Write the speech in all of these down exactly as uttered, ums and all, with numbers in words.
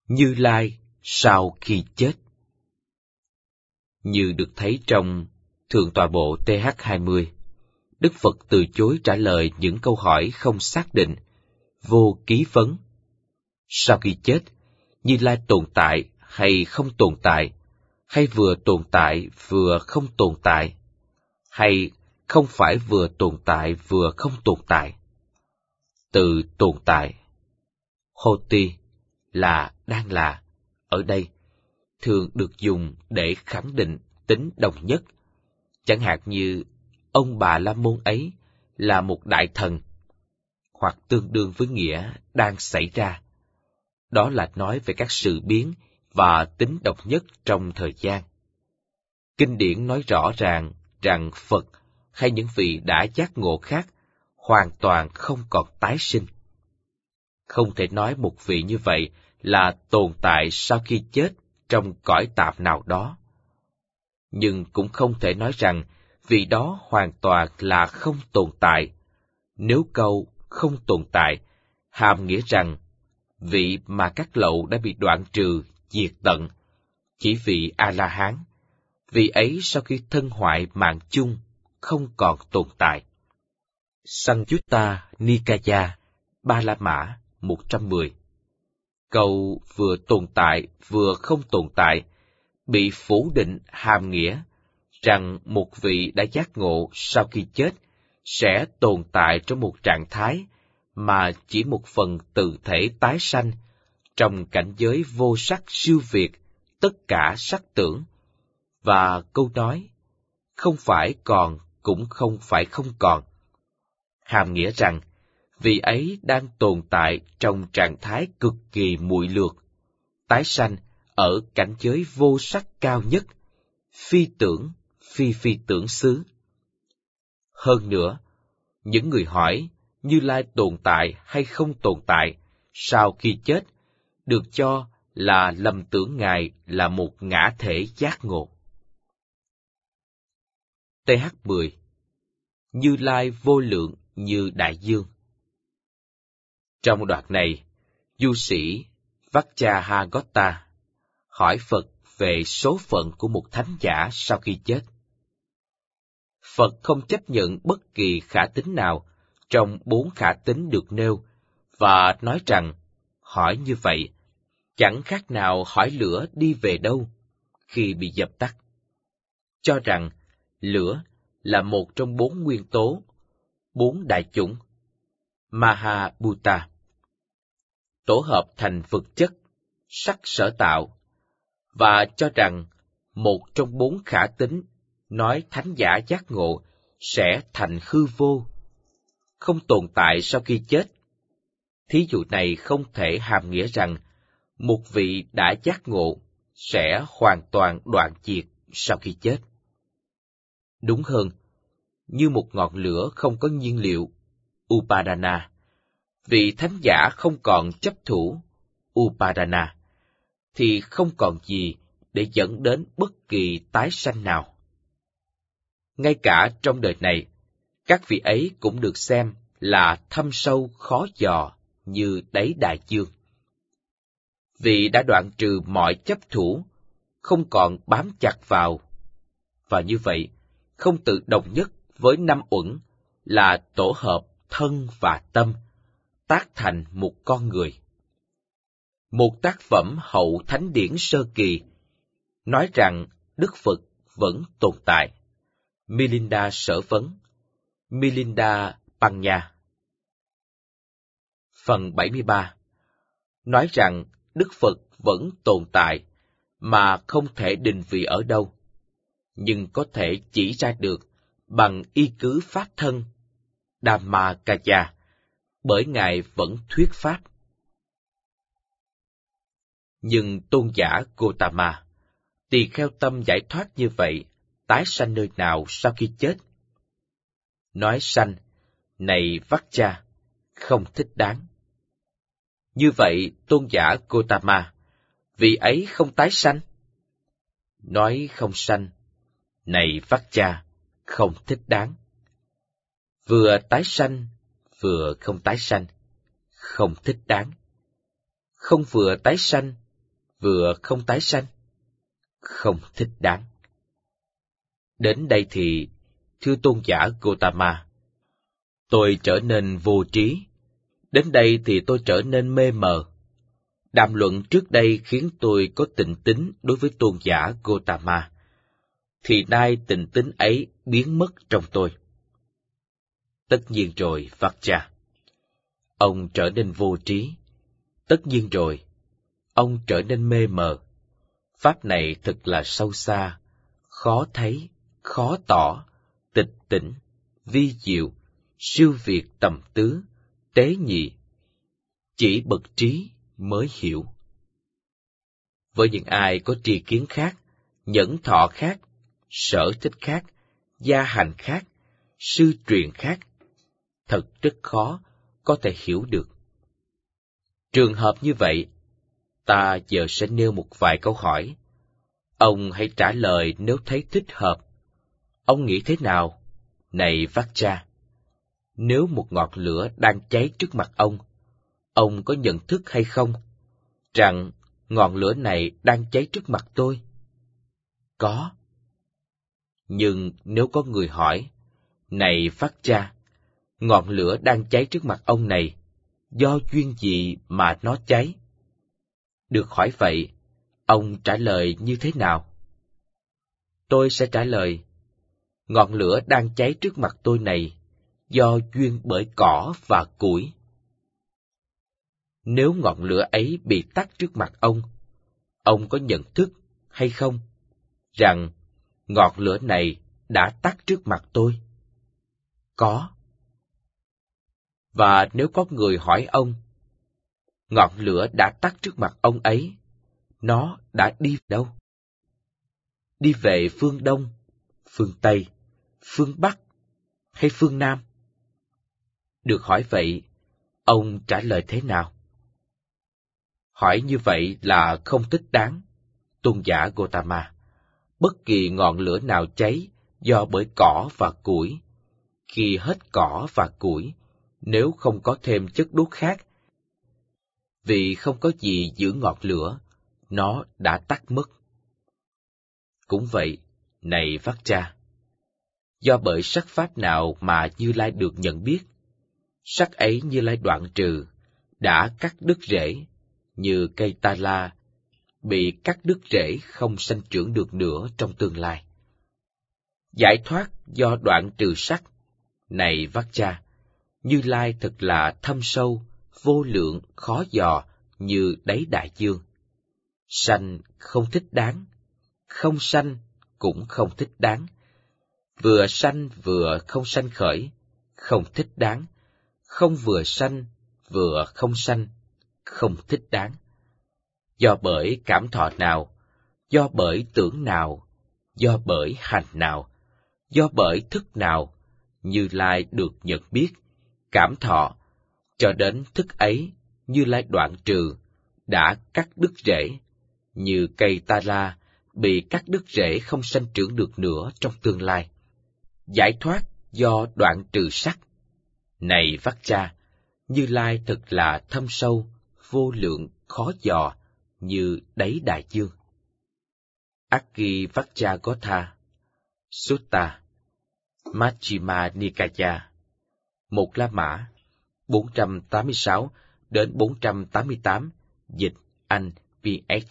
Như Lai sau khi chết. Như được thấy trong Thượng tọa bộ T H hai mươi, Đức Phật từ chối trả lời những câu hỏi không xác định, vô ký vấn. Sau khi chết, Như Lai tồn tại hay không tồn tại, hay vừa tồn tại vừa không tồn tại, hay không phải vừa tồn tại vừa không tồn tại. Từ tồn tại, hoti là đang là, ở đây, thường được dùng để khẳng định tính đồng nhất. Chẳng hạn như ông bà La Môn ấy là một đại thần, hoặc tương đương với nghĩa đang xảy ra. Đó là nói về các sự biến và tính độc nhất trong thời gian. Kinh điển nói rõ ràng rằng Phật hay những vị đã giác ngộ khác hoàn toàn không còn tái sinh. Không thể nói một vị như vậy là tồn tại sau khi chết trong cõi tạm nào đó. Nhưng cũng không thể nói rằng vị đó hoàn toàn là không tồn tại, nếu câu không tồn tại hàm nghĩa rằng vị mà các lậu đã bị đoạn trừ, diệt tận, chỉ vị A-la-hán, vị ấy sau khi thân hoại mạng chung không còn tồn tại. Sanjutta Nikaya, Ba La Mã một trăm mười. Câu vừa tồn tại vừa không tồn tại bị phủ định hàm nghĩa rằng một vị đã giác ngộ sau khi chết sẽ tồn tại trong một trạng thái mà chỉ một phần tự thể tái sanh trong cảnh giới vô sắc siêu việt tất cả sắc tưởng, và câu nói không phải còn cũng không phải không còn hàm nghĩa rằng vị ấy đang tồn tại trong trạng thái cực kỳ muội lược, tái sanh ở cảnh giới vô sắc cao nhất, phi tưởng, phi phi tưởng xứ. Hơn nữa, những người hỏi Như Lai tồn tại hay không tồn tại sau khi chết được cho là lầm tưởng Ngài là một ngã thể giác ngộ. T H mười. Như Lai vô lượng như đại dương. Trong đoạn này, du sĩ Vajrahagotta hỏi Phật về số phận của một thánh giả sau khi chết. Phật không chấp nhận bất kỳ khả tính nào trong bốn khả tính được nêu, và nói rằng, hỏi như vậy, chẳng khác nào hỏi lửa đi về đâu khi bị dập tắt. Cho rằng, lửa là một trong bốn nguyên tố, bốn đại chủng, Mahabhuta, tổ hợp thành vật chất, sắc sở tạo, và cho rằng một trong bốn khả tính nói thánh giả giác ngộ sẽ thành hư vô, không tồn tại sau khi chết. Thí dụ này không thể hàm nghĩa rằng một vị đã giác ngộ sẽ hoàn toàn đoạn diệt sau khi chết. Đúng hơn, như một ngọn lửa không có nhiên liệu, Upadana, vị thánh giả không còn chấp thủ, Upadana, thì không còn gì để dẫn đến bất kỳ tái sanh nào. Ngay cả trong đời này, các vị ấy cũng được xem là thâm sâu khó dò như đáy đại dương. Vị đã đoạn trừ mọi chấp thủ, không còn bám chặt vào, và như vậy, không tự đồng nhất với năm uẩn là tổ hợp thân và tâm, tác thành một con người. Một tác phẩm hậu thánh điển sơ kỳ nói rằng Đức Phật vẫn tồn tại. Milinda Sở Vấn, Milinda Panya. Phần bảy mươi ba nói rằng Đức Phật vẫn tồn tại mà không thể định vị ở đâu, nhưng có thể chỉ ra được bằng y cứ pháp thân, Dhammakaya, bởi Ngài vẫn thuyết pháp. Nhưng tôn giả Gotama, tỳ kheo tâm giải thoát như vậy, tái sanh nơi nào sau khi chết? Nói sanh, này Vajja, không thích đáng. Như vậy, tôn giả Gotama, vị ấy không tái sanh? Nói không sanh, này Vajja, không thích đáng. Vừa tái sanh, vừa không tái sanh, không thích đáng. Không vừa tái sanh, vừa không tái sanh? Không thích đáng. Đến đây thì, thưa tôn giả Gotama, tôi trở nên vô trí. Đến đây thì tôi trở nên mê mờ. Đàm luận trước đây khiến tôi có tình tính đối với tôn giả Gotama, thì nay tình tính ấy biến mất trong tôi. Tất nhiên rồi, Vajja. Ông trở nên vô trí. Tất nhiên rồi, ông trở nên mê mờ. Pháp này thật là sâu xa, khó thấy, khó tỏ, tịch tỉnh, vi diệu, siêu việt tầm tứ, tế nhị. Chỉ bậc trí mới hiểu. Với những ai có tri kiến khác, nhẫn thọ khác, sở thích khác, gia hành khác, sư truyền khác, thật rất khó có thể hiểu được. Trường hợp như vậy, ta giờ sẽ nêu một vài câu hỏi. Ông hãy trả lời nếu thấy thích hợp. Ông nghĩ thế nào, này Vajja? Nếu một ngọn lửa đang cháy trước mặt ông, ông có nhận thức hay không, rằng ngọn lửa này đang cháy trước mặt tôi? Có. Nhưng nếu có người hỏi, này Vajja, ngọn lửa đang cháy trước mặt ông này, do duyên gì mà nó cháy? Được hỏi vậy, ông trả lời như thế nào? Tôi sẽ trả lời, ngọn lửa đang cháy trước mặt tôi này, do duyên bởi cỏ và củi. Nếu ngọn lửa ấy bị tắt trước mặt ông, ông có nhận thức hay không, rằng ngọn lửa này đã tắt trước mặt tôi? Có. Và nếu có người hỏi ông, ngọn lửa đã tắt trước mặt ông ấy, nó đã đi đâu? Đi về phương Đông, phương Tây, phương Bắc hay phương Nam? Được hỏi vậy, ông trả lời thế nào? Hỏi như vậy là không thích đáng, tôn giả Gotama. Bất kỳ ngọn lửa nào cháy do bởi cỏ và củi, khi hết cỏ và củi, nếu không có thêm chất đốt khác, vì không có gì giữ ngọn lửa, nó đã tắt mất. Cũng vậy, này Vajja, do bởi sắc pháp nào mà Như Lai được nhận biết, sắc ấy Như Lai đoạn trừ, đã cắt đứt rễ, như cây ta la bị cắt đứt rễ không sanh trưởng được nữa trong tương lai. Giải thoát do đoạn trừ sắc, này Vajja, Như Lai thật là thâm sâu, vô lượng, khó dò như đáy đại dương. Sanh không thích đáng, không sanh cũng không thích đáng, vừa sanh vừa không sanh khởi, không thích đáng, không vừa sanh vừa không sanh, không thích đáng. Do bởi cảm thọ nào, do bởi tưởng nào, do bởi hành nào, do bởi thức nào, Như Lai được nhận biết, cảm thọ, cho đến thức ấy Như Lai đoạn trừ, đã cắt đứt rễ, như cây ta la bị cắt đứt rễ không sanh trưởng được nữa trong tương lai. Giải thoát do đoạn trừ sắc, này Vajja, Như Lai thật là thâm sâu, vô lượng, khó dò như đáy đại dương. Agi Vajjagotha Sutta Majjhima Nikaya Một La Mã bốn trăm tám mươi sáu đến bốn trăm tám mươi tám, dịch Anh pê hát.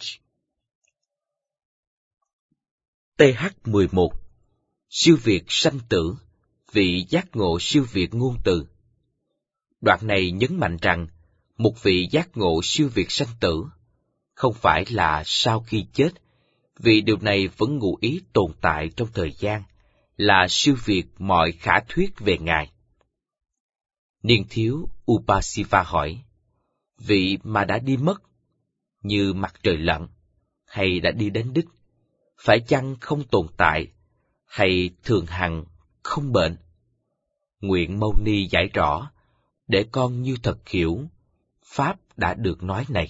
T H mười một Siêu việt sanh tử, vị giác ngộ siêu việt ngôn từ. Đoạn này nhấn mạnh rằng, một vị giác ngộ siêu việt sanh tử, không phải là sau khi chết, vì điều này vẫn ngụ ý tồn tại trong thời gian, là siêu việt mọi khả thuyết về Ngài. Niên thiếu Upasiva hỏi, vị mà đã đi mất, như mặt trời lặn, hay đã đi đến đích, phải chăng không tồn tại, hay thường hằng, không bệnh? Nguyện Mâu Ni giải rõ, để con như thật hiểu, Pháp đã được nói này.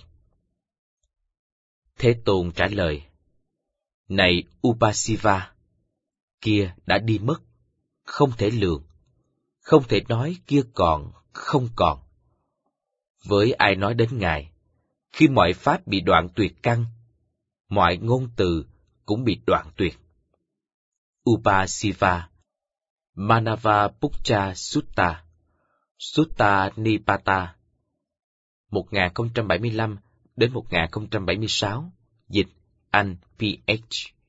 Thế Tôn trả lời, này Upasiva, kia đã đi mất, không thể lường, không thể nói kia còn, không còn. Với ai nói đến Ngài, khi mọi Pháp bị đoạn tuyệt căn, mọi ngôn từ cũng bị đoạn tuyệt. Upasiva, Manavapucca Sutta, Sutta Nipata, một nghìn không trăm bảy mươi lăm đến một nghìn không trăm bảy mươi sáu, dịch Anh pê hát.